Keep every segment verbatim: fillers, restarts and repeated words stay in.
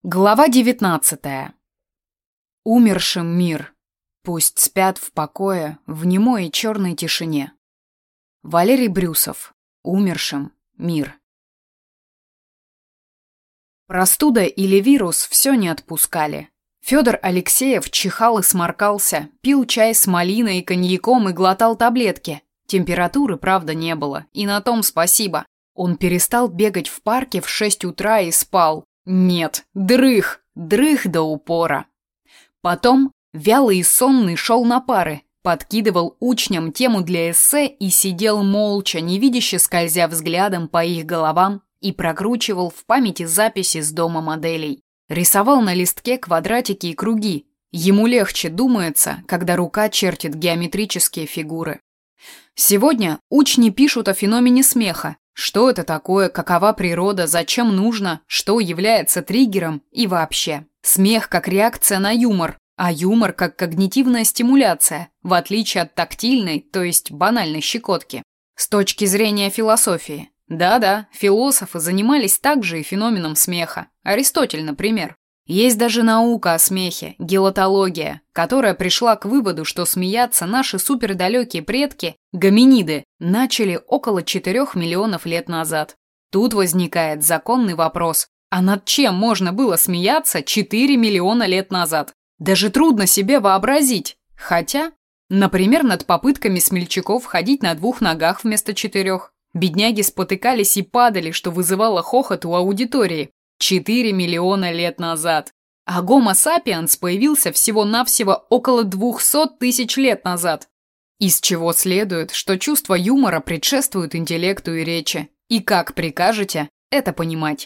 Глава девятнадцатая. Умершим мир. Пусть спят в покое, в немой и черной тишине. Валерий Брюсов. Умершим мир. Простуда или вирус все не отпускали. Федор Алексеев чихал и сморкался, пил чай с малиной и коньяком и глотал таблетки. Температуры, правда, не было, и на том спасибо. Он перестал бегать в парке в шесть утра и спал. Нет, дрых, дрых до упора. Потом, вялый и сонный, шел на пары, подкидывал учням тему для эссе и сидел молча, невидяще скользя взглядом по их головам и прокручивал в памяти записи с дома моделей. Рисовал на листке квадратики и круги. Ему легче думается, когда рука чертит геометрические фигуры. Сегодня учни пишут о феномене смеха. Что это такое, какова природа, зачем нужно, что является триггером и вообще. Смех как реакция на юмор, а юмор как когнитивная стимуляция, в отличие от тактильной, то есть банальной щекотки. С точки зрения философии. Да-да, философы занимались также и феноменом смеха. Аристотель, например. Есть даже наука о смехе, гелотология, которая пришла к выводу, что смеяться наши супердалекие предки, гоминиды, начали около четырёх миллионов лет назад. Тут возникает законный вопрос, а над чем можно было смеяться четыре миллиона лет назад? Даже трудно себе вообразить. Хотя, например, над попытками смельчаков ходить на двух ногах вместо четырех. Бедняги спотыкались и падали, что вызывало хохот у аудитории. четыре миллиона лет назад. А Homo sapiens появился всего-навсего около двухсот тысяч лет назад. Из чего следует, что чувство юмора предшествует интеллекту и речи. И как прикажете это понимать?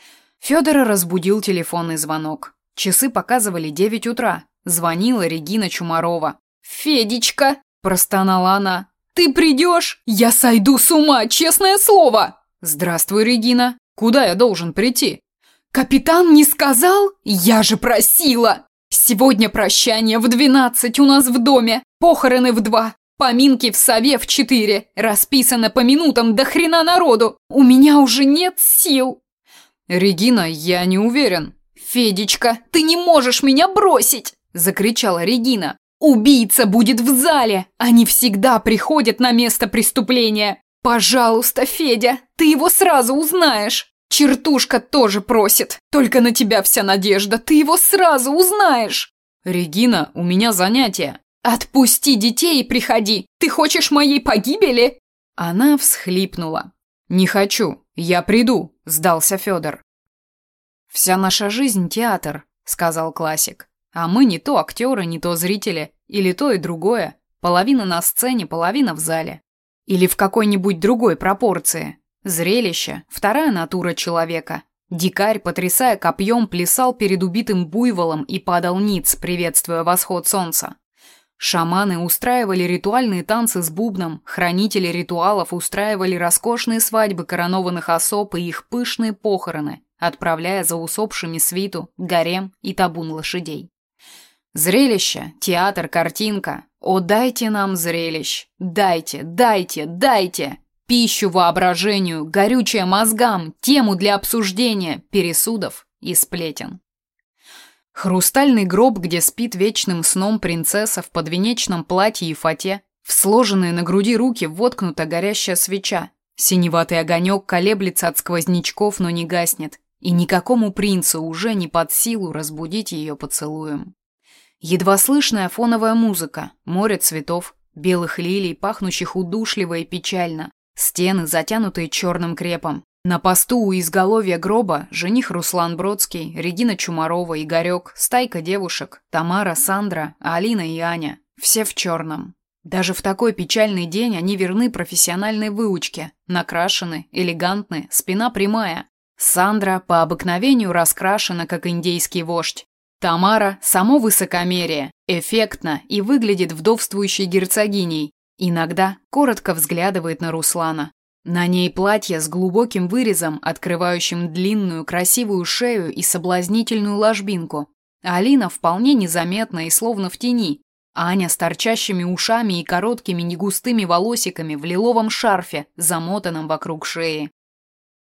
Федора разбудил телефонный звонок. Часы показывали девять утра. Звонила Регина Чумарова. «Федечка!» – простонала она. «Ты придешь? Я сойду с ума, честное слово!» «Здравствуй, Регина. Куда я должен прийти?» «Капитан не сказал? Я же просила! Сегодня прощание в двенадцать у нас в доме, похороны в два, поминки в сове в четыре, расписано по минутам до хрена народу. У меня уже нет сил!» «Регина, я не уверен». «Федечка, ты не можешь меня бросить!» – закричала Регина. «Убийца будет в зале! Они всегда приходят на место преступления! Пожалуйста, Федя, ты его сразу узнаешь! Чертушка тоже просит, только на тебя вся надежда, ты его сразу узнаешь!» «Регина, у меня занятия!» «Отпусти детей и приходи! Ты хочешь моей погибели?» Она всхлипнула. «Не хочу, я приду», – сдался Федор. «Вся наша жизнь – театр», – сказал классик. «А мы не то актеры, не то зрители, или то и другое. Половина на сцене, половина в зале. Или в какой-нибудь другой пропорции. Зрелище – вторая натура человека. Дикарь, потрясая копьем, плясал перед убитым буйволом и падал ниц, приветствуя восход солнца. Шаманы устраивали ритуальные танцы с бубном, хранители ритуалов устраивали роскошные свадьбы коронованных особ и их пышные похороны, отправляя за усопшими свиту, гарем и табун лошадей. Зрелище, театр, картинка. О, дайте нам зрелищ! Дайте, дайте, дайте! Пищу воображению, горючее мозгам, тему для обсуждения, пересудов и сплетен. Хрустальный гроб, где спит вечным сном принцесса в подвенечном платье и фате, в сложенные на груди руки воткнута горящая свеча. Синеватый огонек колеблется от сквознячков, но не гаснет, и никакому принцу уже не под силу разбудить ее поцелуем. Едва слышная фоновая музыка, море цветов, белых лилий, пахнущих удушливо и печально, стены, затянутые черным крепом. На посту у изголовья гроба жених Руслан Бродский, Регина Чумарова, Игорек, стайка девушек, Тамара, Сандра, Алина и Аня. Все в черном. Даже в такой печальный день они верны профессиональной выучке. Накрашены, элегантны, спина прямая. Сандра по обыкновению раскрашена, как индейский вождь. Тамара – само высокомерие, эффектно и выглядит вдовствующей герцогиней. Иногда коротко взглядывает на Руслана. На ней платье с глубоким вырезом, открывающим длинную красивую шею и соблазнительную ложбинку. Алина вполне незаметна и словно в тени. Аня с торчащими ушами и короткими негустыми волосиками в лиловом шарфе, замотанном вокруг шеи.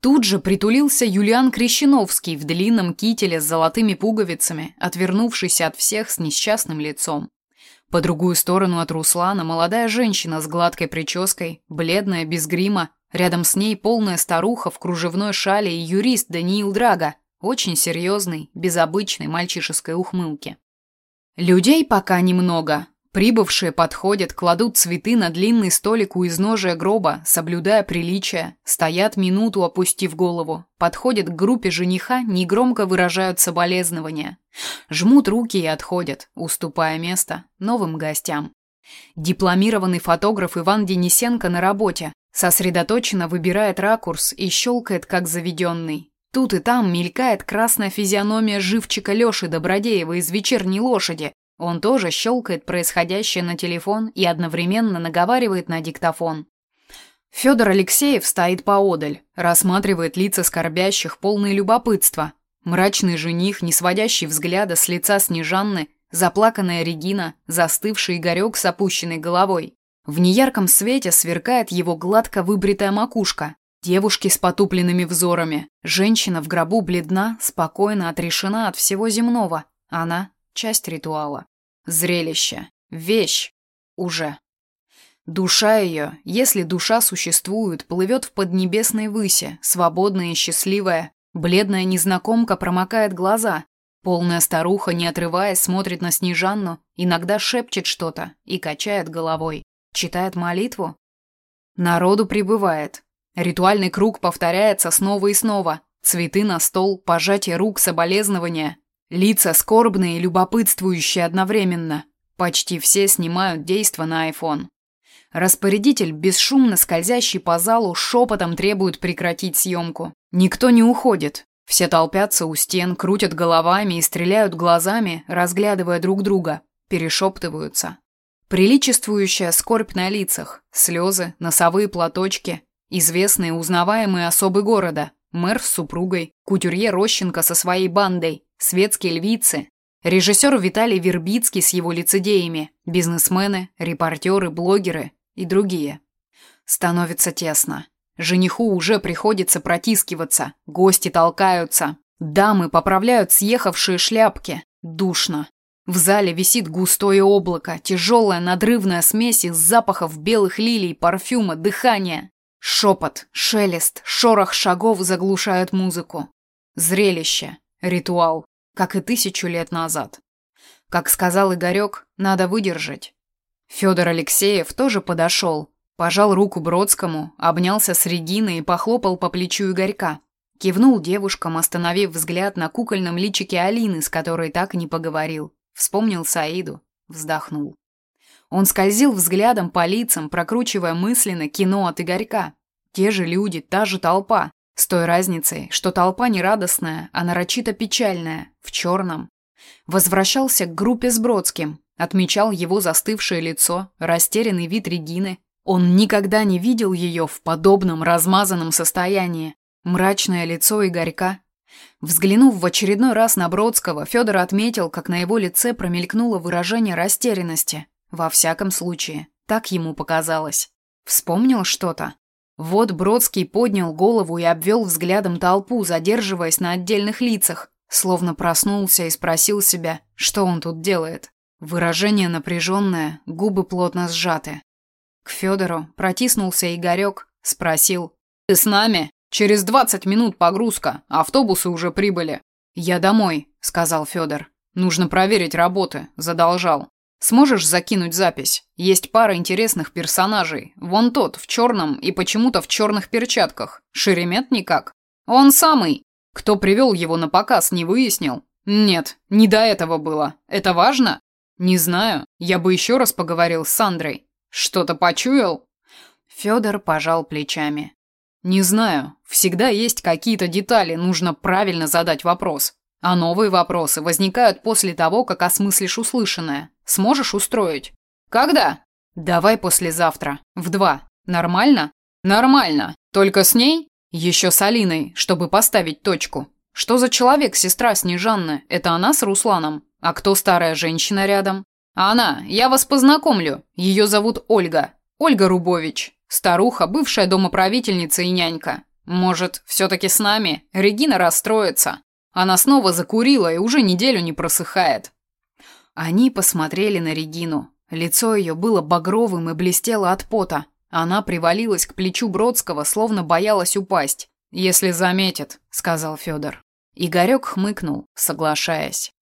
Тут же притулился Юлиан Крещеновский в длинном кителе с золотыми пуговицами, отвернувшийся от всех с несчастным лицом. По другую сторону от Руслана молодая женщина с гладкой прической, бледная, без грима, рядом с ней полная старуха в кружевной шали и юрист Даниил Драга, очень серьезный, без обычной мальчишеской ухмылки. Людей пока немного. Прибывшие подходят, кладут цветы на длинный столик у изножия гроба, соблюдая приличия, стоят минуту, опустив голову, подходят к группе жениха, негромко выражают соболезнования, жмут руки и отходят, уступая место новым гостям. Дипломированный фотограф Иван Денисенко на работе, сосредоточенно выбирает ракурс и щелкает, как заведенный. Тут и там мелькает красная физиономия живчика Лёши Добродеева из «Вечерней лошади». Он тоже щелкает происходящее на телефон и одновременно наговаривает на диктофон. Федор Алексеев стоит поодаль, рассматривает лица скорбящих, полные любопытства. Мрачный жених, не сводящий взгляда с лица Снежанны, заплаканная Регина, застывший Игорек с опущенной головой. В неярком свете сверкает его гладко выбритая макушка. Девушки с потупленными взорами. Женщина в гробу бледна, спокойно отрешена от всего земного. Она – часть ритуала. Зрелище. Вещь. Уже. Душа ее, если душа существует, плывет в поднебесной выси, свободная и счастливая. Бледная незнакомка промокает глаза. Полная старуха, не отрываясь, смотрит на Снежанну, иногда шепчет что-то и качает головой. Читает молитву. Народу прибывает. Ритуальный круг повторяется снова и снова. Цветы на стол, пожатие рук, соболезнования. Лица скорбные и любопытствующие одновременно. Почти все снимают действо на айфон. Распорядитель, бесшумно скользящий по залу, шепотом требует прекратить съемку. Никто не уходит. Все толпятся у стен, крутят головами и стреляют глазами, разглядывая друг друга. Перешептываются. Приличествующая скорбь на лицах. Слезы, носовые платочки. Известные, узнаваемые особы города. Мэр с супругой, кутюрье Рощенко со своей бандой, светские львицы, режиссер Виталий Вербицкий с его лицедеями, бизнесмены, репортеры, блогеры и другие. Становится тесно. Жениху уже приходится протискиваться, гости толкаются, дамы поправляют съехавшие шляпки. Душно. В зале висит густое облако, тяжелая надрывная смесь из запахов белых лилий, парфюма, дыхания. Шепот, шелест, шорох шагов заглушают музыку. Зрелище, ритуал, как и тысячу лет назад. Как сказал Игорек, надо выдержать. Федор Алексеев тоже подошел, пожал руку Бродскому, обнялся с Региной и похлопал по плечу Игорька. Кивнул девушкам, остановив взгляд на кукольном личике Алины, с которой так и не поговорил. Вспомнил Саиду, вздохнул. Он скользил взглядом по лицам, прокручивая мысленно кино от Игорька. Те же люди, та же толпа. С той разницей, что толпа не радостная, а нарочито печальная, в черном. Возвращался к группе с Бродским. Отмечал его застывшее лицо, растерянный вид Регины. Он никогда не видел ее в подобном размазанном состоянии. Мрачное лицо Игорька. Взглянув в очередной раз на Бродского, Федор отметил, как на его лице промелькнуло выражение растерянности. Во всяком случае, так ему показалось. Вспомнил что-то. Вот Бродский поднял голову и обвел взглядом толпу, задерживаясь на отдельных лицах, словно проснулся и спросил себя, что он тут делает. Выражение напряженное, губы плотно сжаты. К Федору протиснулся Игорек, спросил: «Ты с нами? Через двадцать минут погрузка, автобусы уже прибыли». «Я домой», — сказал Федор. «Нужно проверить работы, задолжал. Сможешь закинуть запись? Есть пара интересных персонажей. Вон тот, в черном и почему-то в черных перчатках. Шеремет никак. Он самый. Кто привел его на показ, не выяснил? Нет, не до этого было. Это важно? Не знаю. Я бы еще раз поговорил с Сандрой. Что-то почуял?» Федор пожал плечами. «Не знаю. Всегда есть какие-то детали, нужно правильно задать вопрос. А новые вопросы возникают после того, как осмыслишь услышанное. Сможешь устроить? Когда? Давай послезавтра. В два. Нормально? Нормально. Только с ней? Еще с Алиной, чтобы поставить точку. Что за человек сестра Снежанны? Это она с Русланом? А кто старая женщина рядом? Она. Я вас познакомлю. Ее зовут Ольга. Ольга Рубович. Старуха, бывшая домоправительница и нянька. Может, все-таки с нами? Регина расстроится. Она снова закурила и уже неделю не просыхает. Они посмотрели на Регину. Лицо ее было багровым и блестело от пота. Она привалилась к плечу Бродского, словно боялась упасть. «Если заметит», — сказал Федор. Игорек хмыкнул, соглашаясь.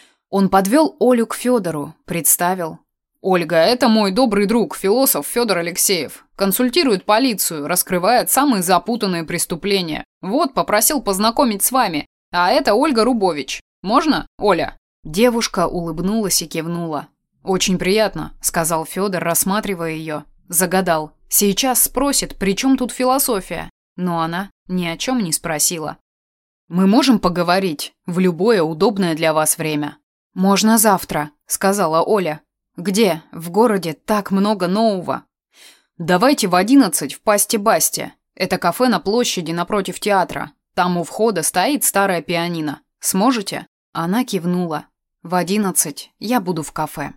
Он подвел Олю к Федору, представил. «Ольга, это мой добрый друг, философ Федор Алексеев. Консультирует полицию, раскрывает самые запутанные преступления. Вот, попросил познакомить с вами. А это Ольга Рубович. Можно, Оля?» Девушка улыбнулась и кивнула. «Очень приятно», — сказал Федор, рассматривая ее. Загадал. Сейчас спросит, при чем тут философия. Но она ни о чем не спросила. «Мы можем поговорить в любое удобное для вас время?» «Можно завтра», — сказала Оля. «Где? В городе так много нового». «Давайте в одиннадцать в Пасте-Басте. Это кафе на площади напротив театра. Там у входа стоит старая пианино. Сможете?» Она кивнула. «В одиннадцать я буду в кафе».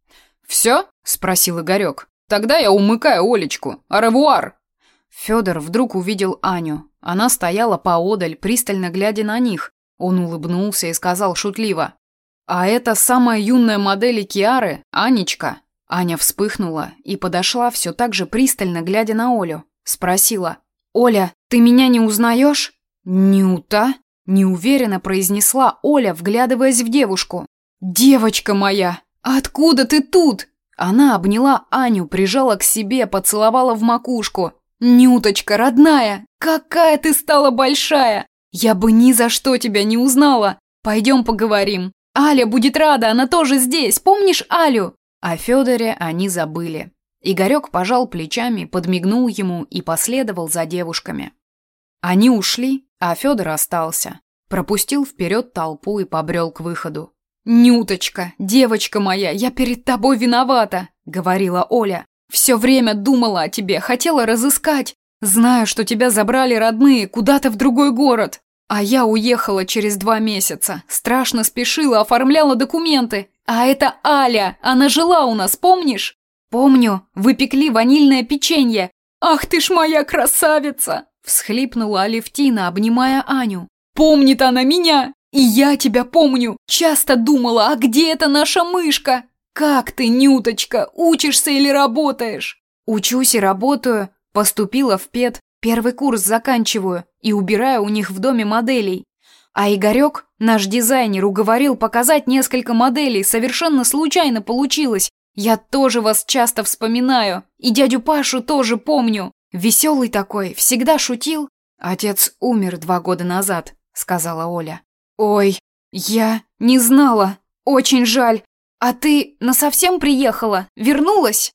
«Все?» — спросил Игорек. «Тогда я умыкаю Олечку. Аревуар!» Федор вдруг увидел Аню. Она стояла поодаль, пристально глядя на них. Он улыбнулся и сказал шутливо. «А это самая юная модель Киары, Анечка». Аня вспыхнула и подошла, все так же пристально глядя на Олю. Спросила. «Оля, ты меня не узнаешь?» «Нюта?» – неуверенно произнесла Оля, вглядываясь в девушку. «Девочка моя, откуда ты тут?» Она обняла Аню, прижала к себе, поцеловала в макушку. «Нюточка, родная, какая ты стала большая! Я бы ни за что тебя не узнала. Пойдем поговорим. Аля будет рада, она тоже здесь. Помнишь Алю?» О Федоре они забыли. Игорек пожал плечами, подмигнул ему и последовал за девушками. Они ушли, а Федор остался. Пропустил вперед толпу и побрел к выходу. «Нюточка, девочка моя, я перед тобой виновата», — говорила Оля. «Все время думала о тебе, хотела разыскать. Знаю, что тебя забрали родные куда-то в другой город. А я уехала через два месяца, страшно спешила, оформляла документы. А это Аля, она жила у нас, помнишь?» «Помню, вы пекли ванильное печенье. Ах ты ж моя красавица!» Всхлипнула Алевтина, обнимая Аню. «Помнит она меня, и я тебя помню. Часто думала, а где эта наша мышка? Как ты, Нюточка, учишься или работаешь?» «Учусь и работаю. Поступила в пед, первый курс заканчиваю и убираю у них в доме моделей. А Игорек, наш дизайнер, уговорил показать несколько моделей, совершенно случайно получилось. Я тоже вас часто вспоминаю, и дядю Пашу тоже помню. Веселый такой, всегда шутил». «Отец умер два года назад», — сказала Оля. «Ой, я не знала, очень жаль. А ты насовсем приехала, вернулась?»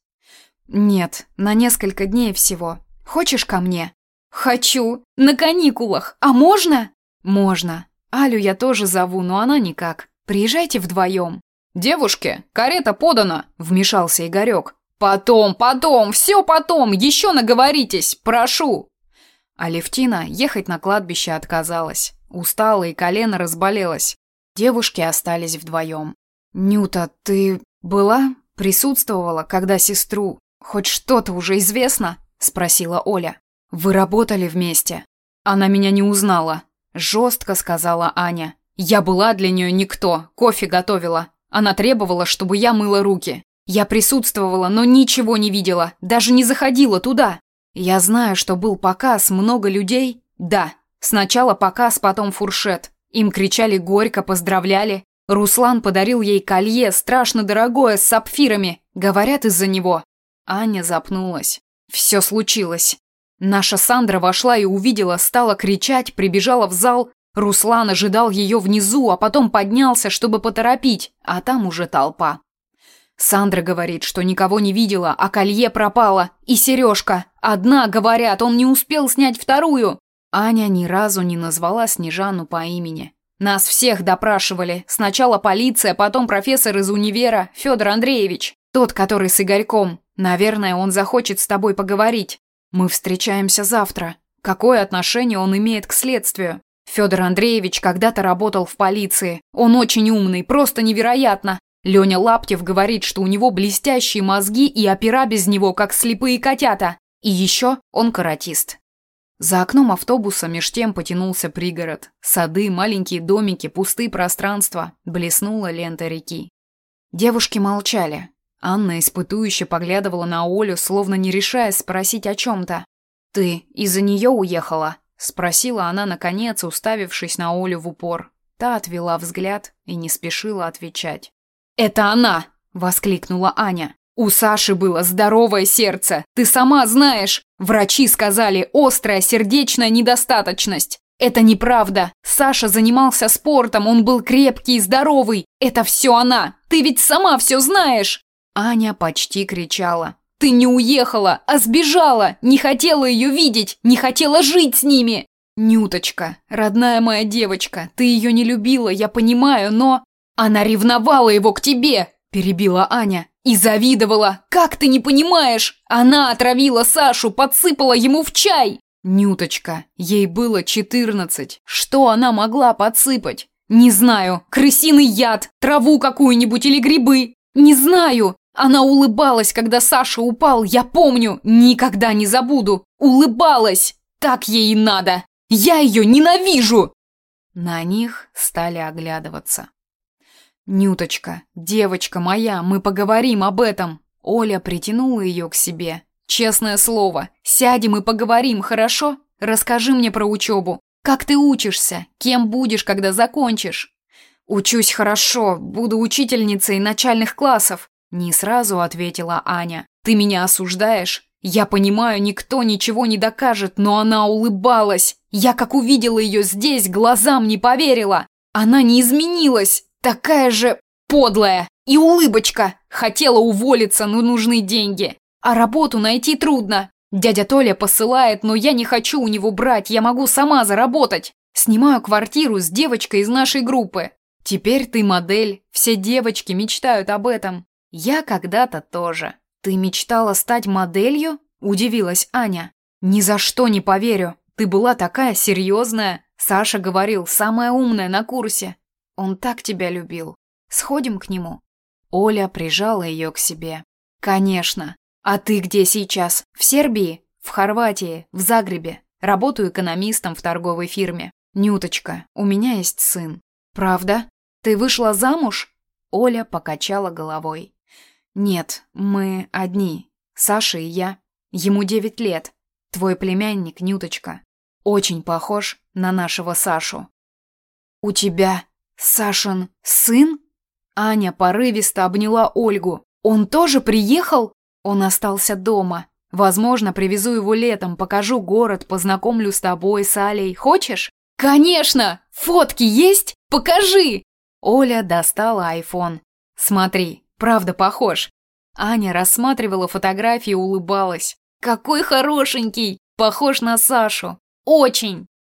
«Нет, на несколько дней всего. Хочешь ко мне?» «Хочу, на каникулах. А можно?» «Можно. Алю я тоже зову, но она никак. Приезжайте вдвоем». «Девушки, карета подана», — вмешался Игорек. «Потом, потом, все потом, еще наговоритесь, прошу». Алевтина ехать на кладбище отказалась. Устала и колено разболелось. Девушки остались вдвоем. «Нюта, ты была? Присутствовала, когда сестру? Хоть что-то уже известно?» — спросила Оля. «Вы работали вместе?» «Она меня не узнала», — жестко сказала Аня. «Я была для нее никто, кофе готовила. Она требовала, чтобы я мыла руки. Я присутствовала, но ничего не видела, даже не заходила туда. Я знаю, что был показ, много людей. Да, сначала показ, потом фуршет. Им кричали горько, поздравляли. Руслан подарил ей колье, страшно дорогое, с сапфирами. Говорят, из-за него». Аня запнулась. «Все случилось. Наша Сандра вошла и увидела, стала кричать, прибежала в зал. Руслан ожидал ее внизу, а потом поднялся, чтобы поторопить, а там уже толпа. Сандра говорит, что никого не видела, а колье пропало. И сережка. Одна, говорят, он не успел снять вторую». Аня ни разу не назвала Снежану по имени. «Нас всех допрашивали. Сначала полиция, потом профессор из универа, Федор Андреевич. Тот, который с Игорьком. Наверное, он захочет с тобой поговорить. Мы встречаемся завтра. Какое отношение он имеет к следствию? Федор Андреевич когда-то работал в полиции. Он очень умный, просто невероятно. Леня Лаптев говорит, что у него блестящие мозги и опера без него, как слепые котята. И еще он каратист». За окном автобуса меж тем потянулся пригород. Сады, маленькие домики, пустые пространства. Блеснула лента реки. Девушки молчали. Анна испытующе поглядывала на Олю, словно не решаясь спросить о чем-то. «Ты из-за нее уехала?» — спросила она, наконец, уставившись на Олю в упор. Та отвела взгляд и не спешила отвечать. «Это она!» — воскликнула Аня. «У Саши было здоровое сердце, ты сама знаешь. Врачи сказали острая сердечная недостаточность. Это неправда. Саша занимался спортом, он был крепкий и здоровый. Это все она. Ты ведь сама все знаешь!» Аня почти кричала. «Ты не уехала, а сбежала! Не хотела ее видеть, не хотела жить с ними!» «Нюточка, родная моя девочка, ты ее не любила, я понимаю, но...» «Она ревновала его к тебе!» – перебила Аня. «И завидовала! Как ты не понимаешь? Она отравила Сашу, подсыпала ему в чай!» «Нюточка, ей было четырнадцать. Что она могла подсыпать? Не знаю, крысиный яд, траву какую-нибудь или грибы. Не знаю. Она улыбалась, когда Саша упал, я помню, никогда не забуду. Улыбалась. Так ей и надо. Я ее ненавижу!» На них стали оглядываться. «Нюточка, девочка моя, мы поговорим об этом». Оля притянула ее к себе. «Честное слово, сядем и поговорим, хорошо? Расскажи мне про учебу. Как ты учишься? Кем будешь, когда закончишь?» «Учусь хорошо, буду учительницей начальных классов», — не сразу ответила Аня. «Ты меня осуждаешь? Я понимаю, никто ничего не докажет, но она улыбалась. Я как увидела ее здесь, глазам не поверила. Она не изменилась, такая же подлая. И улыбочка. Хотела уволиться, но нужны деньги. А работу найти трудно. Дядя Толя посылает, но я не хочу у него брать, я могу сама заработать. Снимаю квартиру с девочкой из нашей группы. Теперь ты модель, все девочки мечтают об этом. Я когда-то тоже». «Ты мечтала стать моделью?» – удивилась Аня. «Ни за что не поверю. Ты была такая серьезная. Саша говорил, самая умная на курсе. Он так тебя любил. Сходим к нему?» Оля прижала ее к себе. «Конечно. А ты где сейчас? В Сербии? В Хорватии? В Загребе? Работаю экономистом в торговой фирме. Нюточка, у меня есть сын». «Правда? Ты вышла замуж?» Оля покачала головой. «Нет, мы одни. Саша и я. Ему девять лет. Твой племянник, Нюточка. Очень похож на нашего Сашу». «У тебя Сашин сын?» Аня порывисто обняла Ольгу. «Он тоже приехал?» «Он остался дома. Возможно, привезу его летом, покажу город, познакомлю с тобой, с Алей. Хочешь?» «Конечно! Фотки есть? Покажи!» Оля достала айфон. «Смотри. Правда похож». Аня рассматривала фотографии и улыбалась. «Какой хорошенький! Похож на Сашу! Очень!»